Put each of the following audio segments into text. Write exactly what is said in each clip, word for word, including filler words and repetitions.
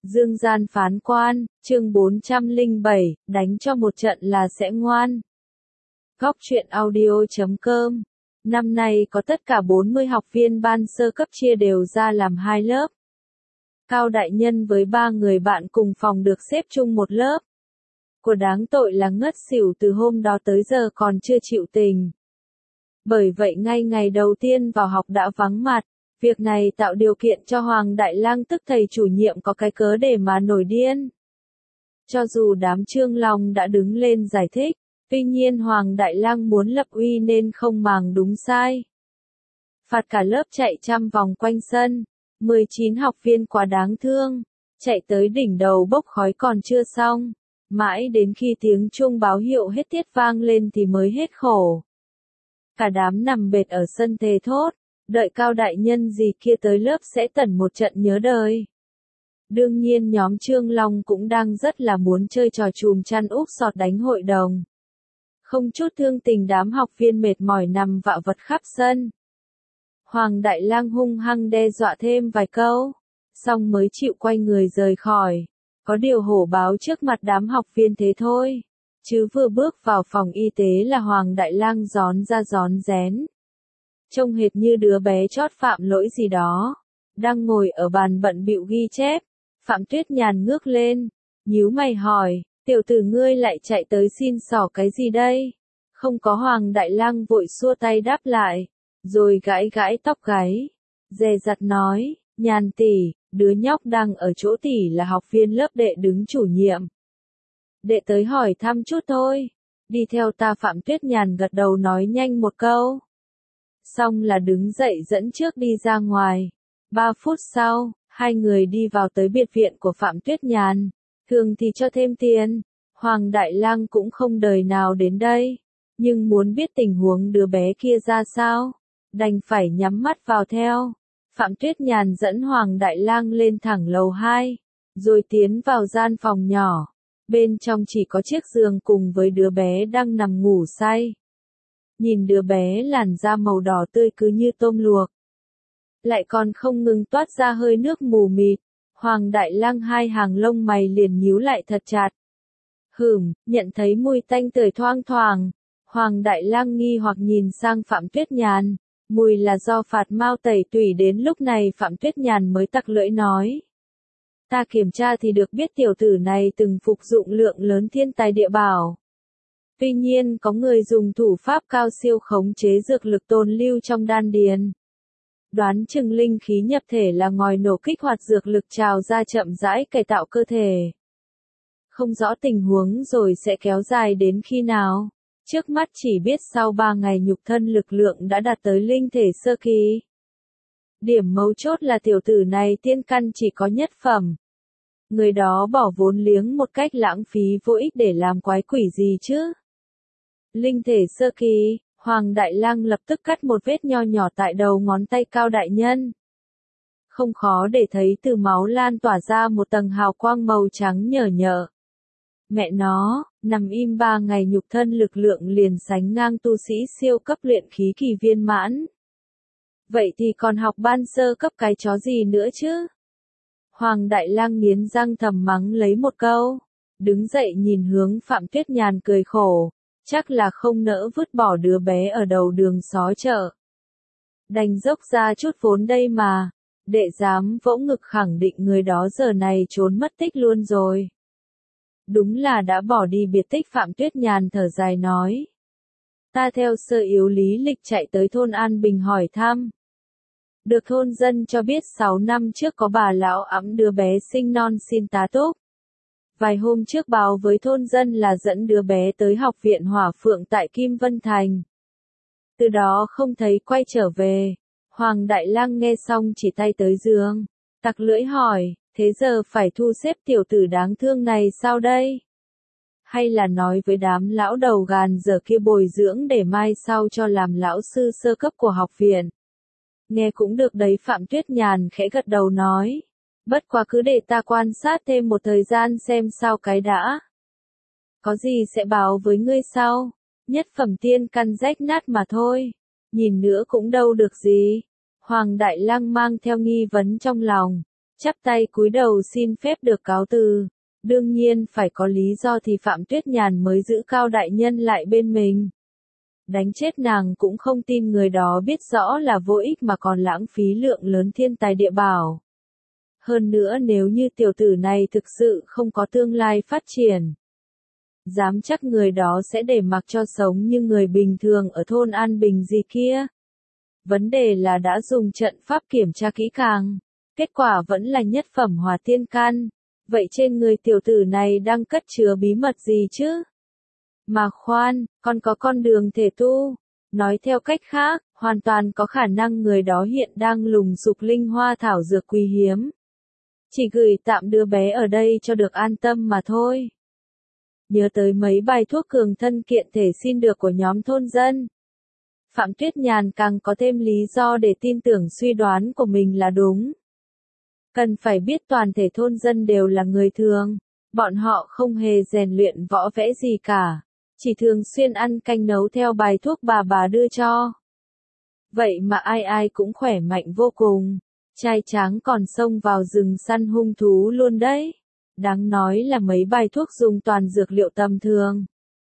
Dương gian phán quan, chương bốn trăm lẻ bảy, đánh cho một trận là sẽ ngoan. Góc truyện audio chấm com. Năm nay có tất cả bốn mươi học viên ban sơ cấp chia đều ra làm hai lớp. Cao đại nhân với ba người bạn cùng phòng được xếp chung một lớp. Của đáng tội là ngất xỉu từ hôm đó tới giờ còn chưa chịu tình. Bởi vậy ngay ngày đầu tiên vào học đã vắng mặt. Việc này tạo điều kiện cho Hoàng Đại Lang tức thầy chủ nhiệm có cái cớ để mà nổi điên. Cho dù đám Trương Long đã đứng lên giải thích, tuy nhiên Hoàng Đại Lang muốn lập uy nên không màng đúng sai. Phạt cả lớp chạy trăm vòng quanh sân, mười chín học viên quá đáng thương, chạy tới đỉnh đầu bốc khói còn chưa xong, mãi đến khi tiếng chuông báo hiệu hết tiết vang lên thì mới hết khổ. Cả đám nằm bệt ở sân thề thốt. Đợi Cao đại nhân gì kia tới lớp sẽ tẩn một trận nhớ đời. Đương nhiên nhóm Trương Long cũng đang rất là muốn chơi trò chùm chăn úp sọt đánh hội đồng. Không chút thương tình đám học viên mệt mỏi nằm vạ vật khắp sân. Hoàng Đại Lang hung hăng đe dọa thêm vài câu, xong mới chịu quay người rời khỏi. Có điều hổ báo trước mặt đám học viên thế thôi, chứ vừa bước vào phòng y tế là Hoàng Đại Lang gión ra gión rén. Trông hệt như đứa bé chót phạm lỗi gì đó, đang ngồi ở bàn bận bịu ghi chép. Phạm Tuyết Nhàn ngước lên, nhíu mày hỏi, tiểu tử ngươi lại chạy tới xin xỏ cái gì đây? Không có. Hoàng Đại Lang vội xua tay đáp lại, rồi gãi gãi tóc gáy, dè dặt nói, Nhàn tỷ, đứa nhóc đang ở chỗ tỷ là học viên lớp đệ đứng chủ nhiệm. Đệ tới hỏi thăm chút thôi, đi theo ta. Phạm Tuyết Nhàn gật đầu nói nhanh một câu. Xong là đứng dậy dẫn trước đi ra ngoài. Ba phút sau, hai người đi vào tới biệt viện của Phạm Tuyết Nhàn. Thường thì cho thêm tiền, Hoàng Đại Lang cũng không đời nào đến đây. Nhưng muốn biết tình huống đứa bé kia ra sao, đành phải nhắm mắt vào theo. Phạm Tuyết Nhàn dẫn Hoàng Đại Lang lên thẳng lầu hai, rồi tiến vào gian phòng nhỏ. Bên trong chỉ có chiếc giường cùng với đứa bé đang nằm ngủ say. Nhìn đứa bé làn da màu đỏ tươi cứ như tôm luộc, lại còn không ngừng toát ra hơi nước mù mịt. Hoàng Đại Lang hai hàng lông mày liền nhíu lại thật chặt. Hửm, nhận thấy mùi tanh tưởi thoang thoảng, Hoàng Đại Lang nghi hoặc nhìn sang Phạm Tuyết Nhàn. Mùi là do phạt mao tẩy tủy. Đến lúc này Phạm Tuyết Nhàn mới tặc lưỡi nói, ta kiểm tra thì được biết tiểu tử này từng phục dụng lượng lớn thiên tài địa bảo. Tuy nhiên có người dùng thủ pháp cao siêu khống chế dược lực tồn lưu trong đan điền. Đoán chừng linh khí nhập thể là ngòi nổ kích hoạt dược lực trào ra chậm rãi cải tạo cơ thể. Không rõ tình huống rồi sẽ kéo dài đến khi nào. Trước mắt chỉ biết sau ba ngày nhục thân lực lượng đã đạt tới linh thể sơ kỳ. Điểm mấu chốt là tiểu tử này tiên căn chỉ có nhất phẩm. Người đó bỏ vốn liếng một cách lãng phí vô ích để làm quái quỷ gì chứ? Linh thể sơ kỳ, Hoàng Đại Lang lập tức cắt một vết nho nhỏ tại đầu ngón tay Cao đại nhân. Không khó để thấy từ máu lan tỏa ra một tầng hào quang màu trắng nhờ nhợ. Mẹ nó, nằm im ba ngày nhục thân lực lượng liền sánh ngang tu sĩ siêu cấp luyện khí kỳ viên mãn. Vậy thì còn học ban sơ cấp cái chó gì nữa chứ? Hoàng Đại Lang nghiến răng thầm mắng lấy một câu, đứng dậy nhìn hướng Phạm Tuyết Nhàn cười khổ. Chắc là không nỡ vứt bỏ đứa bé ở đầu đường xó chợ. Đành dốc ra chút vốn đây mà. Đệ dám vỗ ngực khẳng định người đó giờ này trốn mất tích luôn rồi. Đúng là đã bỏ đi biệt tích. Phạm Tuyết Nhàn thở dài nói. Ta theo sơ yếu lý lịch chạy tới thôn An Bình hỏi thăm. Được thôn dân cho biết sáu năm trước có bà lão ẵm đứa bé sinh non xin tá túc. Vài hôm trước báo với thôn dân là dẫn đứa bé tới học viện Hỏa Phượng tại Kim Vân Thành. Từ đó không thấy quay trở về. Hoàng Đại Lang nghe xong chỉ tay tới giường, tặc lưỡi hỏi, thế giờ phải thu xếp tiểu tử đáng thương này sao đây? Hay là nói với đám lão đầu gàn dở kia bồi dưỡng để mai sau cho làm lão sư sơ cấp của học viện? Nghe cũng được đấy. Phạm Tuyết Nhàn khẽ gật đầu nói. Bất quá cứ để ta quan sát thêm một thời gian xem sao cái đã. Có gì sẽ báo với ngươi sau. Nhất phẩm tiên căn rách nát mà thôi. Nhìn nữa cũng đâu được gì. Hoàng Đại Lang mang theo nghi vấn trong lòng. chắp tay cúi đầu xin phép được cáo từ. Đương nhiên phải có lý do thì Phạm Tuyết Nhàn mới giữ Cao đại nhân lại bên mình. Đánh chết nàng cũng không tin người đó biết rõ là vô ích mà còn lãng phí lượng lớn thiên tài địa bảo. Hơn nữa nếu như tiểu tử này thực sự không có tương lai phát triển, dám chắc người đó sẽ để mặc cho sống như người bình thường ở thôn An Bình gì kia. Vấn đề là đã dùng trận pháp kiểm tra kỹ càng, kết quả vẫn là nhất phẩm hỏa tiên căn. Vậy trên người tiểu tử này đang cất chứa bí mật gì chứ? Mà khoan, còn có con đường thể tu. Nói theo cách khác, hoàn toàn có khả năng người đó hiện đang lùng sục linh hoa thảo dược quý hiếm. Chỉ gửi tạm đứa bé ở đây cho được an tâm mà thôi. Nhớ tới mấy bài thuốc cường thân kiện thể xin được của nhóm thôn dân, Phạm Tuyết Nhàn càng có thêm lý do để tin tưởng suy đoán của mình là đúng. Cần phải biết toàn thể thôn dân đều là người thường, bọn họ không hề rèn luyện võ vẽ gì cả, chỉ thường xuyên ăn canh nấu theo bài thuốc bà bà đưa cho. Vậy mà ai ai cũng khỏe mạnh vô cùng, trai tráng còn xông vào rừng săn hung thú luôn đấy. Đáng nói là mấy bài thuốc dùng toàn dược liệu tầm thường.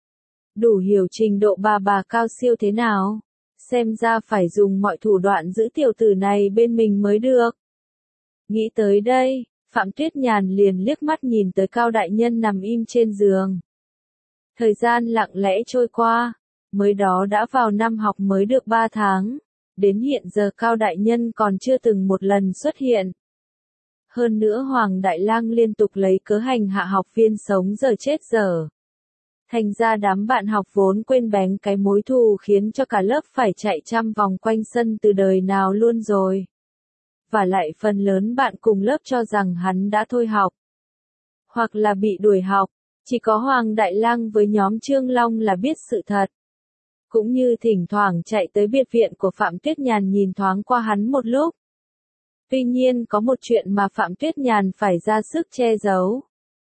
Đủ hiểu trình độ bà bà cao siêu thế nào, xem ra phải dùng mọi thủ đoạn giữ tiểu tử này bên mình mới được. Nghĩ tới đây, Phạm Tuyết Nhàn liền liếc mắt nhìn tới Cao đại nhân nằm im trên giường. Thời gian lặng lẽ trôi qua, mới đó đã vào năm học mới được ba tháng, đến hiện giờ Cao đại nhân còn chưa từng một lần xuất hiện. Hơn nữa Hoàng Đại Lang liên tục lấy cớ hành hạ học viên sống giờ chết giờ. Thành ra đám bạn học vốn quên bén cái mối thù khiến cho cả lớp phải chạy trăm vòng quanh sân từ đời nào luôn rồi. Và lại phần lớn bạn cùng lớp cho rằng hắn đã thôi học, hoặc là bị đuổi học, chỉ có Hoàng Đại Lang với nhóm Trương Long là biết sự thật. Cũng như thỉnh thoảng chạy tới biệt viện của Phạm Tuyết Nhàn nhìn thoáng qua hắn một lúc. Tuy nhiên có một chuyện mà Phạm Tuyết Nhàn phải ra sức che giấu.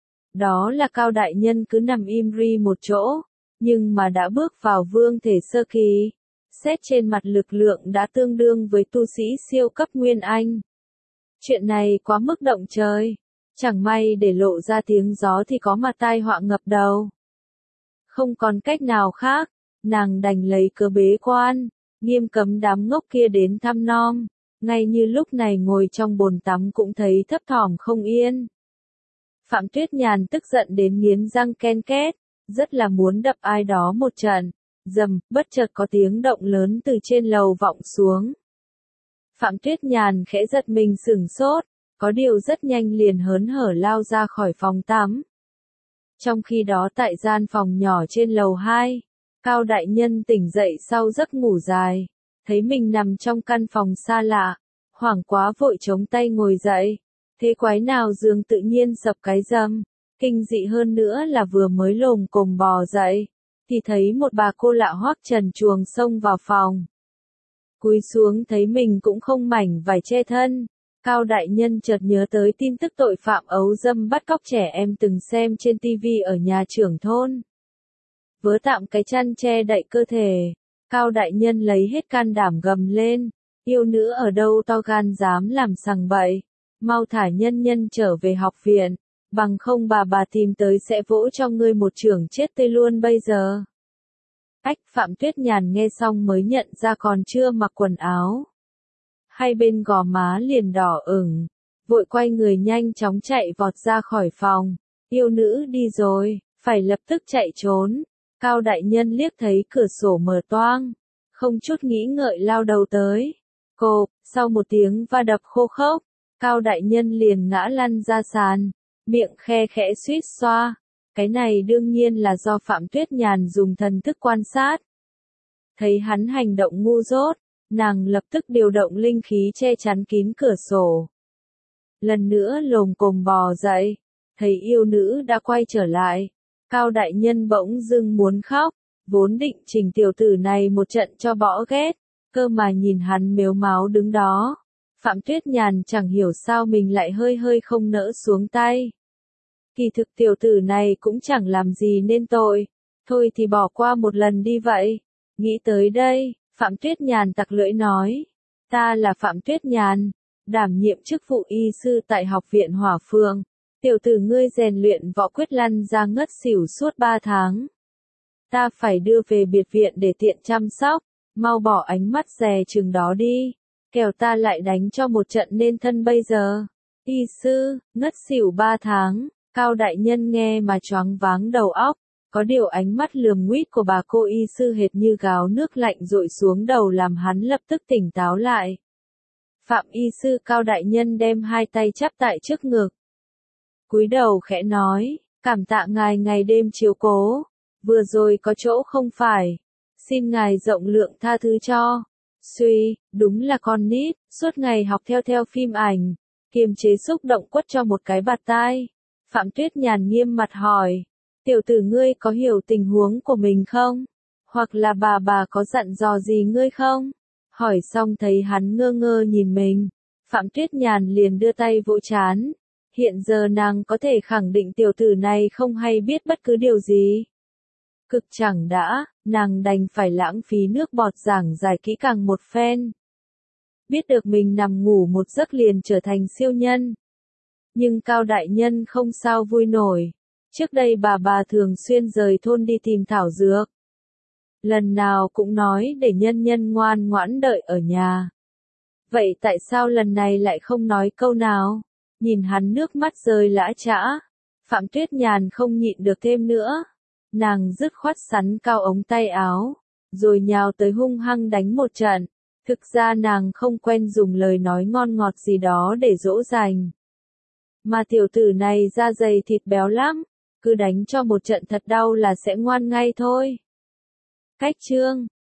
Đó là Cao đại nhân cứ nằm im ri một chỗ, nhưng mà đã bước vào vương thể sơ kỳ. Xét trên mặt lực lượng đã tương đương với tu sĩ siêu cấp Nguyên Anh. Chuyện này quá mức động trời. Chẳng may để lộ ra tiếng gió thì có mà tai họa ngập đầu. Không còn cách nào khác, nàng đành lấy cớ bế quan, nghiêm cấm đám ngốc kia đến thăm nom. Ngay như lúc này ngồi trong bồn tắm cũng thấy thấp thỏm không yên. Phạm Tuyết Nhàn tức giận đến nghiến răng ken két, rất là muốn đập ai đó một trận. Dầm, bất chợt có tiếng động lớn từ trên lầu vọng xuống. Phạm Tuyết Nhàn khẽ giật mình sửng sốt, có điều rất nhanh liền hớn hở lao ra khỏi phòng tắm. Trong khi đó tại gian phòng nhỏ trên lầu hai, Cao đại nhân tỉnh dậy sau giấc ngủ dài, thấy mình nằm trong căn phòng xa lạ, hoảng quá vội chống tay ngồi dậy. Thế quái nào giường tự nhiên sập cái rầm, kinh dị hơn nữa là vừa mới lồm cồm bò dậy, thì thấy một bà cô lạ hoắc trần truồng xông vào phòng. Cúi xuống thấy mình cũng không mảnh vải che thân, Cao đại nhân chợt nhớ tới tin tức tội phạm ấu dâm bắt cóc trẻ em từng xem trên tivi ở nhà trưởng thôn. Vớ tạm cái chăn che đậy cơ thể, Cao đại nhân lấy hết can đảm gầm lên, yêu nữ ở đâu to gan dám làm sằng bậy, mau thả nhân nhân trở về học viện, bằng không bà bà tìm tới sẽ vỗ cho ngươi một chưởng chết tươi luôn bây giờ. Ách, Phạm Tuyết Nhàn nghe xong mới nhận ra còn chưa mặc quần áo. Hai bên gò má liền đỏ ửng, vội quay người nhanh chóng chạy vọt ra khỏi phòng. Yêu nữ đi rồi, phải lập tức chạy trốn. Cao đại nhân liếc thấy cửa sổ mở toang, không chút nghĩ ngợi lao đầu tới. Cộp, sau một tiếng va đập khô khốc, Cao đại nhân liền ngã lăn ra sàn, miệng khe khẽ suýt xoa. Cái này đương nhiên là do Phạm Tuyết Nhàn dùng thần thức quan sát. Thấy hắn hành động ngu dốt, nàng lập tức điều động linh khí che chắn kín cửa sổ. Lần nữa lồm cồm bò dậy, thấy yêu nữ đã quay trở lại. Cao đại nhân bỗng dưng muốn khóc, vốn định trình tiểu tử này một trận cho bỏ ghét, cơ mà nhìn hắn mếu máo đứng đó. Phạm Tuyết Nhàn chẳng hiểu sao mình lại hơi hơi không nỡ xuống tay. Kỳ thực tiểu tử này cũng chẳng làm gì nên tội, thôi thì bỏ qua một lần đi vậy. Nghĩ tới đây, Phạm Tuyết Nhàn tặc lưỡi nói, ta là Phạm Tuyết Nhàn, đảm nhiệm chức vụ y sư tại Học viện Hỏa Phượng. Tiểu tử ngươi rèn luyện võ quyết lăn ra ngất xỉu suốt ba tháng. Ta phải đưa về biệt viện để tiện chăm sóc, mau bỏ ánh mắt dè chừng đó đi, kẻo ta lại đánh cho một trận nên thân bây giờ. Y sư, ngất xỉu ba tháng, Cao đại nhân nghe mà choáng váng đầu óc, có điều ánh mắt lườm nguýt của bà cô y sư hệt như gáo nước lạnh dội xuống đầu làm hắn lập tức tỉnh táo lại. Phạm y sư Cao đại nhân đem hai tay chắp tại trước ngực, cúi đầu khẽ nói, cảm tạ ngài ngày đêm chiếu cố, vừa rồi có chỗ không phải, xin ngài rộng lượng tha thứ cho. Suy, đúng là con nít, suốt ngày học theo theo phim ảnh, kiềm chế xúc động quất cho một cái bạt tai. Phạm Tuyết Nhàn nghiêm mặt hỏi, tiểu tử ngươi có hiểu tình huống của mình không? Hoặc là bà bà có dặn dò gì ngươi không? Hỏi xong thấy hắn ngơ ngơ nhìn mình, Phạm Tuyết Nhàn liền đưa tay vỗ trán. Hiện giờ nàng có thể khẳng định tiểu tử này không hay biết bất cứ điều gì. Cực chẳng đã, nàng đành phải lãng phí nước bọt giảng giải kỹ càng một phen. Biết được mình nằm ngủ một giấc liền trở thành siêu nhân. Nhưng Cao đại nhân không sao vui nổi. Trước đây bà bà thường xuyên rời thôn đi tìm thảo dược. Lần nào cũng nói để nhân nhân ngoan ngoãn đợi ở nhà. Vậy tại sao lần này lại không nói câu nào? Nhìn hắn nước mắt rơi lã chã, Phạm Tuyết Nhàn không nhịn được thêm nữa. Nàng dứt khoát sắn cao ống tay áo, rồi nhào tới hung hăng đánh một trận. Thực ra nàng không quen dùng lời nói ngon ngọt gì đó để dỗ dành. Mà tiểu tử này da dày thịt béo lắm, cứ đánh cho một trận thật đau là sẽ ngoan ngay thôi. Cách chương